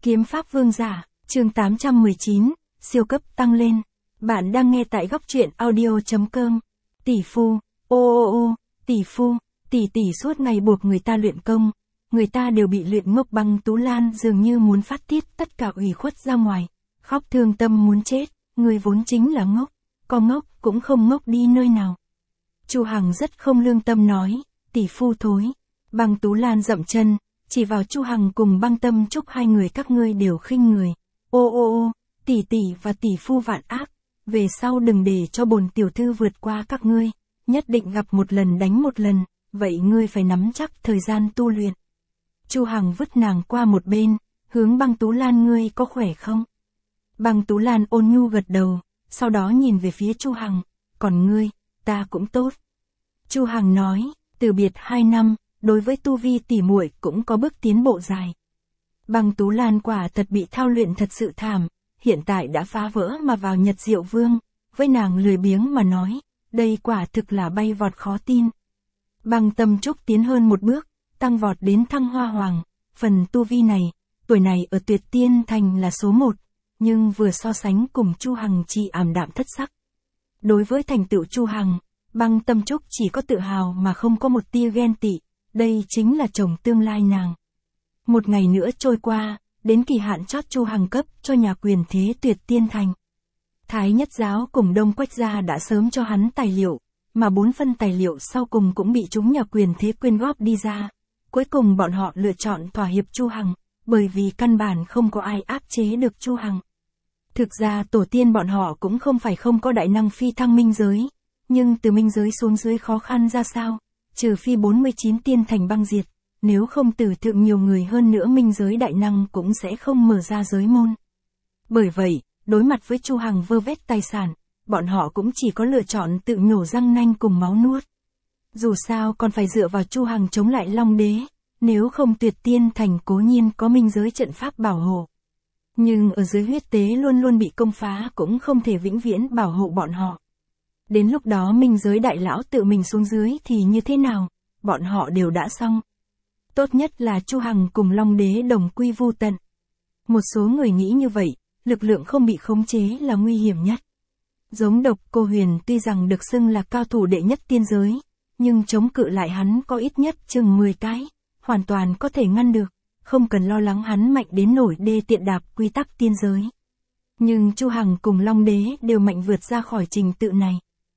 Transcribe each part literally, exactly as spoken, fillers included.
Kiếm pháp vương giả, chương tám trăm mười chín, siêu cấp tăng lên. Bạn đang nghe tại góc truyện audio.com. Tỷ phu, ô ô ô, tỷ phu, tỷ tỷ suốt ngày buộc người ta luyện công. Người ta đều bị luyện ngốc. Băng Tú Lan dường như muốn phát tiết tất cả ủy khuất ra ngoài. Khóc thương tâm muốn chết, người vốn chính là ngốc. Có ngốc cũng không ngốc đi nơi nào. Chu Hằng rất không lương tâm nói, tỷ phu thối. Băng Tú Lan dậm chân, chỉ vào Chu Hằng cùng Băng Tâm Trúc, hai người các ngươi đều khinh người. Ô ô ô, tỷ tỷ và tỷ phu vạn ác, về sau đừng để cho bồn tiểu thư vượt qua các ngươi, nhất định gặp một lần đánh một lần, vậy ngươi phải nắm chắc thời gian tu luyện. Chu Hằng vứt nàng qua một bên, hướng Băng Tú Lan, ngươi có khỏe không? Băng Tú Lan ôn nhu gật đầu, sau đó nhìn về phía Chu Hằng, còn ngươi, ta cũng tốt. Chu Hằng nói, từ biệt hai năm, đối với tu vi tỷ muội cũng có bước tiến bộ dài. Băng Tú Lan quả thật bị thao luyện thật sự thảm, hiện tại đã phá vỡ mà vào Nhật Diệu Vương, với nàng lười biếng mà nói, đây quả thực là bay vọt khó tin. Băng Tâm Trúc tiến hơn một bước, tăng vọt đến Thăng Hoa Hoàng, phần tu vi này, tuổi này ở Tuyệt Tiên Thành là số một, nhưng vừa so sánh cùng Chu Hằng chỉ ảm đạm thất sắc. Đối với thành tựu Chu Hằng, Băng Tâm Trúc chỉ có tự hào mà không có một tia ghen tị, đây chính là chồng tương lai nàng. Một ngày nữa trôi qua, đến kỳ hạn chót Chu Hằng cấp cho nhà quyền thế Tuyệt Tiên Thành. Thái Nhất Giáo cùng Đông Quách Gia đã sớm cho hắn tài liệu, mà bốn phân tài liệu sau cùng cũng bị chúng nhà quyền thế quyên góp đi ra. Cuối cùng bọn họ lựa chọn thỏa hiệp Chu Hằng, bởi vì căn bản không có ai áp chế được Chu Hằng. Thực ra tổ tiên bọn họ cũng không phải không có đại năng phi thăng minh giới, nhưng từ minh giới xuống dưới khó khăn ra sao, trừ phi bốn mươi chín tiên thành băng diệt, nếu không tử thượng nhiều người hơn nữa minh giới đại năng cũng sẽ không mở ra giới môn. Bởi vậy, đối mặt với Chu Hằng vơ vét tài sản, bọn họ cũng chỉ có lựa chọn tự nhổ răng nanh cùng máu nuốt. Dù sao còn phải dựa vào Chu Hằng chống lại Long Đế, nếu không Tuyệt Tiên Thành cố nhiên có minh giới trận pháp bảo hộ. Nhưng ở dưới huyết tế luôn luôn bị công phá cũng không thể vĩnh viễn bảo hộ bọn họ. Đến lúc đó minh giới đại lão tự mình xuống dưới thì như thế nào, bọn họ đều đã xong. Tốt nhất là Chu Hằng cùng Long Đế đồng quy vu tận. Một số người nghĩ như vậy, lực lượng không bị khống chế là nguy hiểm nhất. Giống Độc Cô Huyền tuy rằng được xưng là cao thủ đệ nhất tiên giới, nhưng chống cự lại hắn có ít nhất chừng mười cái, hoàn toàn có thể ngăn được, không cần lo lắng hắn mạnh đến nổi đê tiện đạp quy tắc tiên giới. Nhưng Chu Hằng cùng Long Đế đều mạnh vượt ra khỏi trình tự này.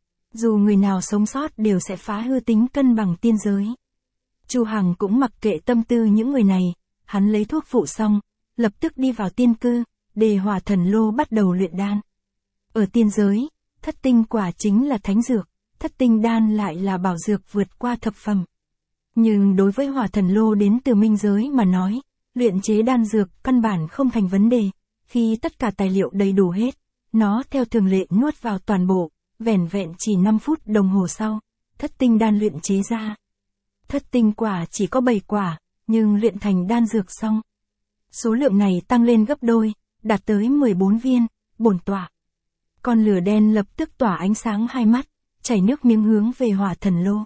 Dù người nào sống sót đều sẽ phá hư tính cân bằng tiên giới. Chu Hằng cũng mặc kệ tâm tư những người này, hắn lấy thuốc phụ xong, lập tức đi vào tiên cư, Đề Hỏa Thần Lô bắt đầu luyện đan. Ở tiên giới, thất tinh quả chính là thánh dược, thất tinh đan lại là bảo dược vượt qua thập phẩm. Nhưng đối với Hỏa Thần Lô đến từ minh giới mà nói, luyện chế đan dược căn bản không thành vấn đề, khi tất cả tài liệu đầy đủ hết, nó theo thường lệ nuốt vào toàn bộ, vẻn vẹn chỉ năm phút đồng hồ sau, thất tinh đan luyện chế ra. Thất tinh quả chỉ có bảy quả, nhưng luyện thành đan dược xong. Số lượng này tăng lên gấp đôi, đạt tới mười bốn viên, bổn tọa. Con lửa đen lập tức tỏa ánh sáng hai mắt, chảy nước miếng hướng về Hỏa Thần Lô.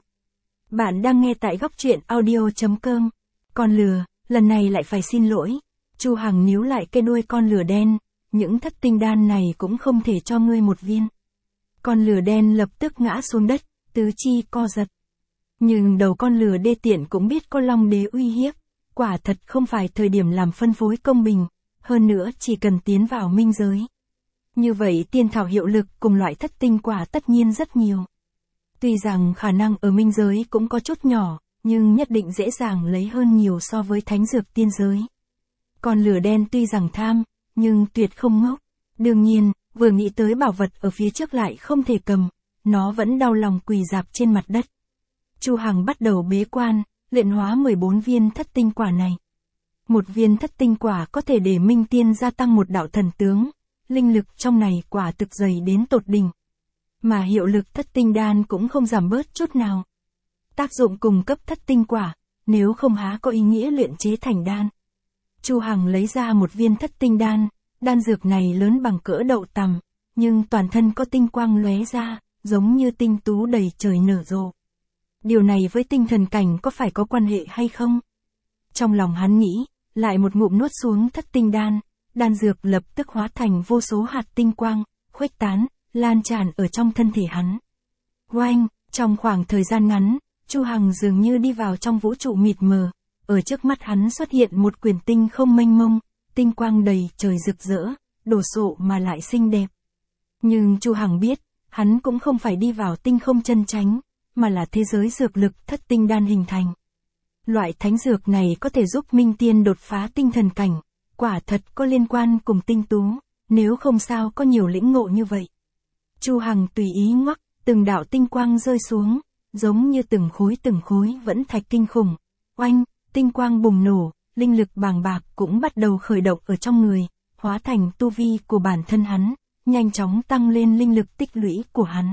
Bạn đang nghe tại góc truyện audio.com. Con lừa, lần này lại phải xin lỗi. Chu Hằng níu lại cây đuôi con lửa đen, những thất tinh đan này cũng không thể cho ngươi một viên. Con lửa đen lập tức ngã xuống đất, tứ chi co giật. Nhưng đầu con lửa đê tiện cũng biết có Long Đế uy hiếp, quả thật không phải thời điểm làm phân phối công bình, hơn nữa chỉ cần tiến vào minh giới. Như vậy tiên thảo hiệu lực cùng loại thất tinh quả tất nhiên rất nhiều. Tuy rằng khả năng ở minh giới cũng có chút nhỏ, nhưng nhất định dễ dàng lấy hơn nhiều so với thánh dược tiên giới. Con lửa đen tuy rằng tham, nhưng tuyệt không ngốc. Đương nhiên, vừa nghĩ tới bảo vật ở phía trước lại không thể cầm, nó vẫn đau lòng quỳ rạp trên mặt đất. Chu Hằng bắt đầu bế quan, luyện hóa mười bốn viên thất tinh quả này. Một viên thất tinh quả có thể để minh tiên gia tăng một đạo thần tướng, linh lực trong này quả thực dày đến tột đỉnh. Mà hiệu lực thất tinh đan cũng không giảm bớt chút nào. Tác dụng cùng cấp thất tinh quả, nếu không há có ý nghĩa luyện chế thành đan. Chu Hằng lấy ra một viên thất tinh đan, đan dược này lớn bằng cỡ đậu tằm, nhưng toàn thân có tinh quang lóe ra, giống như tinh tú đầy trời nở rộ. Điều này với tinh thần cảnh có phải có quan hệ hay không? Trong lòng hắn nghĩ, lại một ngụm nuốt xuống thất tinh đan, đan dược lập tức hóa thành vô số hạt tinh quang, khuếch tán, lan tràn ở trong thân thể hắn. Oanh, trong khoảng thời gian ngắn, Chu Hằng dường như đi vào trong vũ trụ mịt mờ, ở trước mắt hắn xuất hiện một quyển tinh không mênh mông, tinh quang đầy trời rực rỡ, đồ sộ mà lại xinh đẹp. Nhưng Chu Hằng biết, hắn cũng không phải đi vào tinh không chân chánh, mà là thế giới dược lực thất tinh đan hình thành. Loại thánh dược này có thể giúp Minh Tiên đột phá tinh thần cảnh, quả thật có liên quan cùng tinh tú, nếu không sao có nhiều lĩnh ngộ như vậy. Chu Hằng tùy ý ngoắc, từng đạo tinh quang rơi xuống, giống như từng khối từng khối vẫn thạch kinh khủng. Oanh, tinh quang bùng nổ, linh lực bàng bạc cũng bắt đầu khởi động ở trong người, hóa thành tu vi của bản thân hắn, nhanh chóng tăng lên linh lực tích lũy của hắn.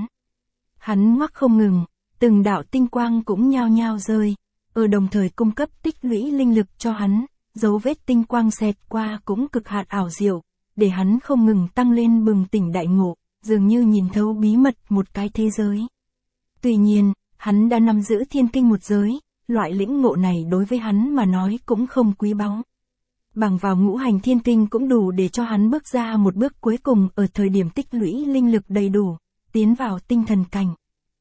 Hắn ngoắc không ngừng, từng đạo tinh quang cũng nhao nhao rơi, ở đồng thời cung cấp tích lũy linh lực cho hắn, dấu vết tinh quang xẹt qua cũng cực hạn ảo diệu, để hắn không ngừng tăng lên bừng tỉnh đại ngộ, dường như nhìn thấu bí mật một cái thế giới. Tuy nhiên, hắn đã nắm giữ thiên kinh một giới, loại lĩnh ngộ này đối với hắn mà nói cũng không quý báu. Bằng vào ngũ hành thiên kinh cũng đủ để cho hắn bước ra một bước cuối cùng ở thời điểm tích lũy linh lực đầy đủ, tiến vào tinh thần cảnh.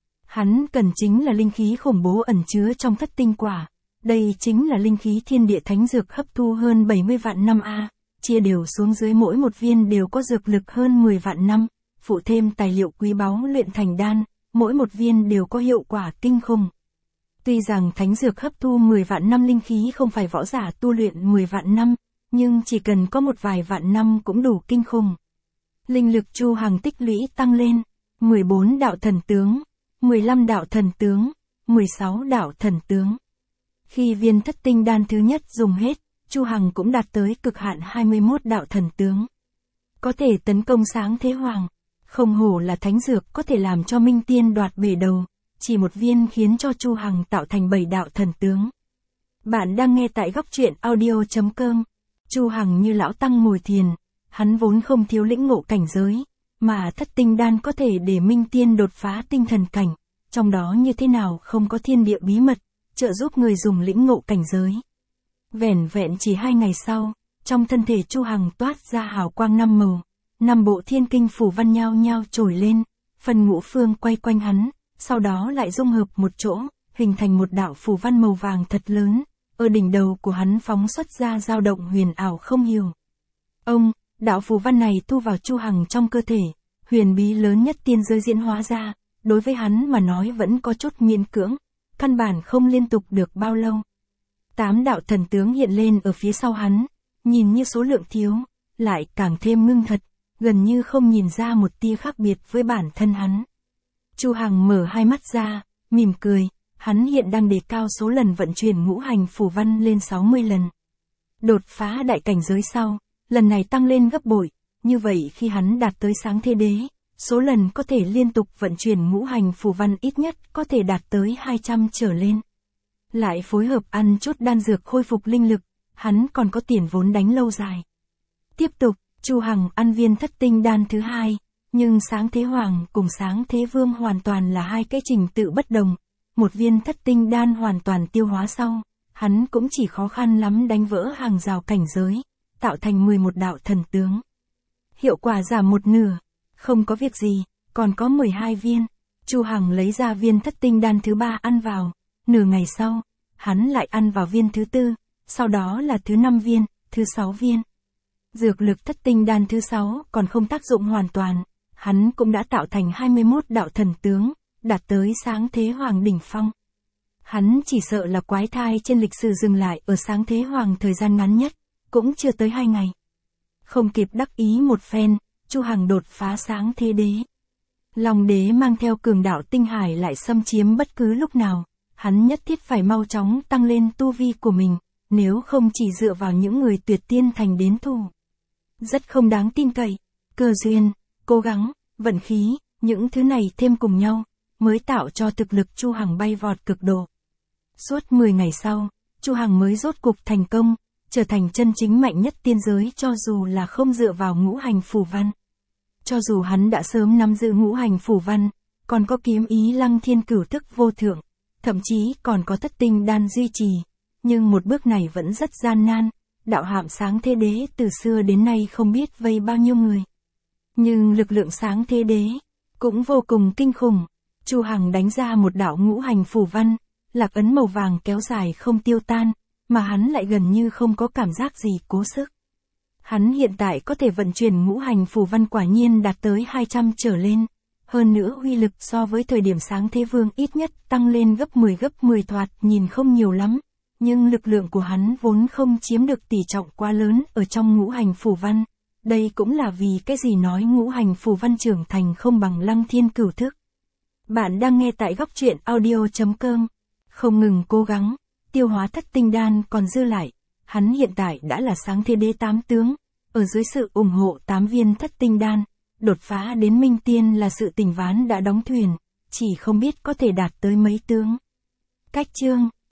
Hắn cần chính là linh khí khủng bố ẩn chứa trong thất tinh quả. Đây chính là linh khí thiên địa thánh dược hấp thu hơn bảy mươi vạn năm A, chia đều xuống dưới mỗi một viên đều có dược lực hơn mười vạn năm, phụ thêm tài liệu quý báu luyện thành đan, mỗi một viên đều có hiệu quả kinh khủng. Tuy rằng thánh dược hấp thu mười vạn năm linh khí không phải võ giả tu luyện mười vạn năm, nhưng chỉ cần có một vài vạn năm cũng đủ kinh khủng. Linh lực Chu Hằng tích lũy tăng lên, mười bốn đạo thần tướng, mười lăm đạo thần tướng, mười sáu đạo thần tướng. Khi viên thất tinh đan thứ nhất dùng hết, Chu Hằng cũng đạt tới cực hạn hai mươi mốt đạo thần tướng. Có thể tấn công sáng thế hoàng, không hổ là thánh dược có thể làm cho Minh Tiên đoạt bể đầu, chỉ một viên khiến cho Chu Hằng tạo thành bảy đạo thần tướng. Bạn đang nghe tại góc truyện audio chấm com. Chu Hằng như lão tăng ngồi thiền, hắn vốn không thiếu lĩnh ngộ cảnh giới, mà thất tinh đan có thể để Minh Tiên đột phá tinh thần cảnh, trong đó như thế nào không có thiên địa bí mật, trợ giúp người dùng lĩnh ngộ cảnh giới. Vẻn vẹn chỉ hai ngày sau, trong thân thể Chu Hằng toát ra hào quang năm màu, năm bộ thiên kinh phủ văn nhao nhao trồi lên, phần ngũ phương quay quanh hắn, sau đó lại dung hợp một chỗ, hình thành một đạo phủ văn màu vàng thật lớn, ở đỉnh đầu của hắn phóng xuất ra dao động huyền ảo không hiểu. Ông, đạo phủ văn này thu vào Chu Hằng trong cơ thể, huyền bí lớn nhất tiên giới diễn hóa ra, đối với hắn mà nói vẫn có chút miễn cưỡng, căn bản không liên tục được bao lâu. Tám đạo thần tướng hiện lên ở phía sau hắn, nhìn như số lượng thiếu, lại càng thêm ngưng thật, gần như không nhìn ra một tia khác biệt với bản thân hắn. Chu Hằng mở hai mắt ra, mỉm cười, hắn hiện đang đề cao số lần vận chuyển ngũ hành phủ văn lên sáu mươi lần. Đột phá đại cảnh giới sau, lần này tăng lên gấp bội, như vậy khi hắn đạt tới sáng thế đế, số lần có thể liên tục vận chuyển ngũ hành phủ văn ít nhất có thể đạt tới hai trăm trở lên. Lại phối hợp ăn chút đan dược khôi phục linh lực, hắn còn có tiền vốn đánh lâu dài. Tiếp tục, Chu Hằng ăn viên thất tinh đan thứ hai, nhưng sáng thế hoàng cùng sáng thế vương hoàn toàn là hai cái trình tự bất đồng. Một viên thất tinh đan hoàn toàn tiêu hóa sau, hắn cũng chỉ khó khăn lắm đánh vỡ hàng rào cảnh giới, tạo thành mười một đạo thần tướng. Hiệu quả giảm một nửa, không có việc gì, còn có mười hai viên. Chu Hằng lấy ra viên thất tinh đan thứ ba ăn vào, nửa ngày sau, hắn lại ăn vào viên thứ tư, sau đó là thứ năm viên, thứ sáu viên. Dược lực thất tinh đan thứ sáu còn không tác dụng hoàn toàn, hắn cũng đã tạo thành hai mươi mốt đạo thần tướng, đạt tới sáng thế hoàng đỉnh phong. Hắn chỉ sợ là quái thai trên lịch sử dừng lại ở sáng thế hoàng thời gian ngắn nhất, cũng chưa tới hai ngày. Không kịp đắc ý một phen, Chu Hằng đột phá sáng thế đế. Long đế mang theo cường đạo tinh hải lại xâm chiếm bất cứ lúc nào, hắn nhất thiết phải mau chóng tăng lên tu vi của mình, nếu không chỉ dựa vào những người tuyệt tiên thành đến thù. Rất không đáng tin cậy, cơ duyên, cố gắng, vận khí, những thứ này thêm cùng nhau, mới tạo cho thực lực Chu Hằng bay vọt cực độ. Suốt mười ngày sau, Chu Hằng mới rốt cục thành công, trở thành chân chính mạnh nhất tiên giới cho dù là không dựa vào ngũ hành phủ văn. Cho dù hắn đã sớm nắm giữ ngũ hành phủ văn, còn có kiếm ý lăng thiên cửu thức vô thượng, thậm chí còn có thất tinh đan duy trì, nhưng một bước này vẫn rất gian nan, đạo hạm sáng thế đế từ xưa đến nay không biết vây bao nhiêu người. Nhưng lực lượng sáng thế đế cũng vô cùng kinh khủng. Chu Hằng đánh ra một đạo ngũ hành phù văn, lạc ấn màu vàng kéo dài không tiêu tan, mà hắn lại gần như không có cảm giác gì cố sức. Hắn hiện tại có thể vận chuyển ngũ hành phù văn quả nhiên đạt tới hai trăm trở lên. Hơn nữa uy lực so với thời điểm sáng thế vương ít nhất tăng lên gấp mười gấp mười thoạt nhìn không nhiều lắm. Nhưng lực lượng của hắn vốn không chiếm được tỷ trọng quá lớn ở trong ngũ hành phù văn. Đây cũng là vì cái gì nói ngũ hành phù văn trưởng thành không bằng Lăng Thiên Cửu Thức. Bạn đang nghe tại góc truyện audio.com. Không ngừng cố gắng, tiêu hóa thất tinh đan còn dư lại. Hắn hiện tại đã là sáng thế đế tám tướng. Ở dưới sự ủng hộ tám viên thất tinh đan, đột phá đến minh tiên là sự tình ván đã đóng thuyền. Chỉ không biết có thể đạt tới mấy tướng. Cách chương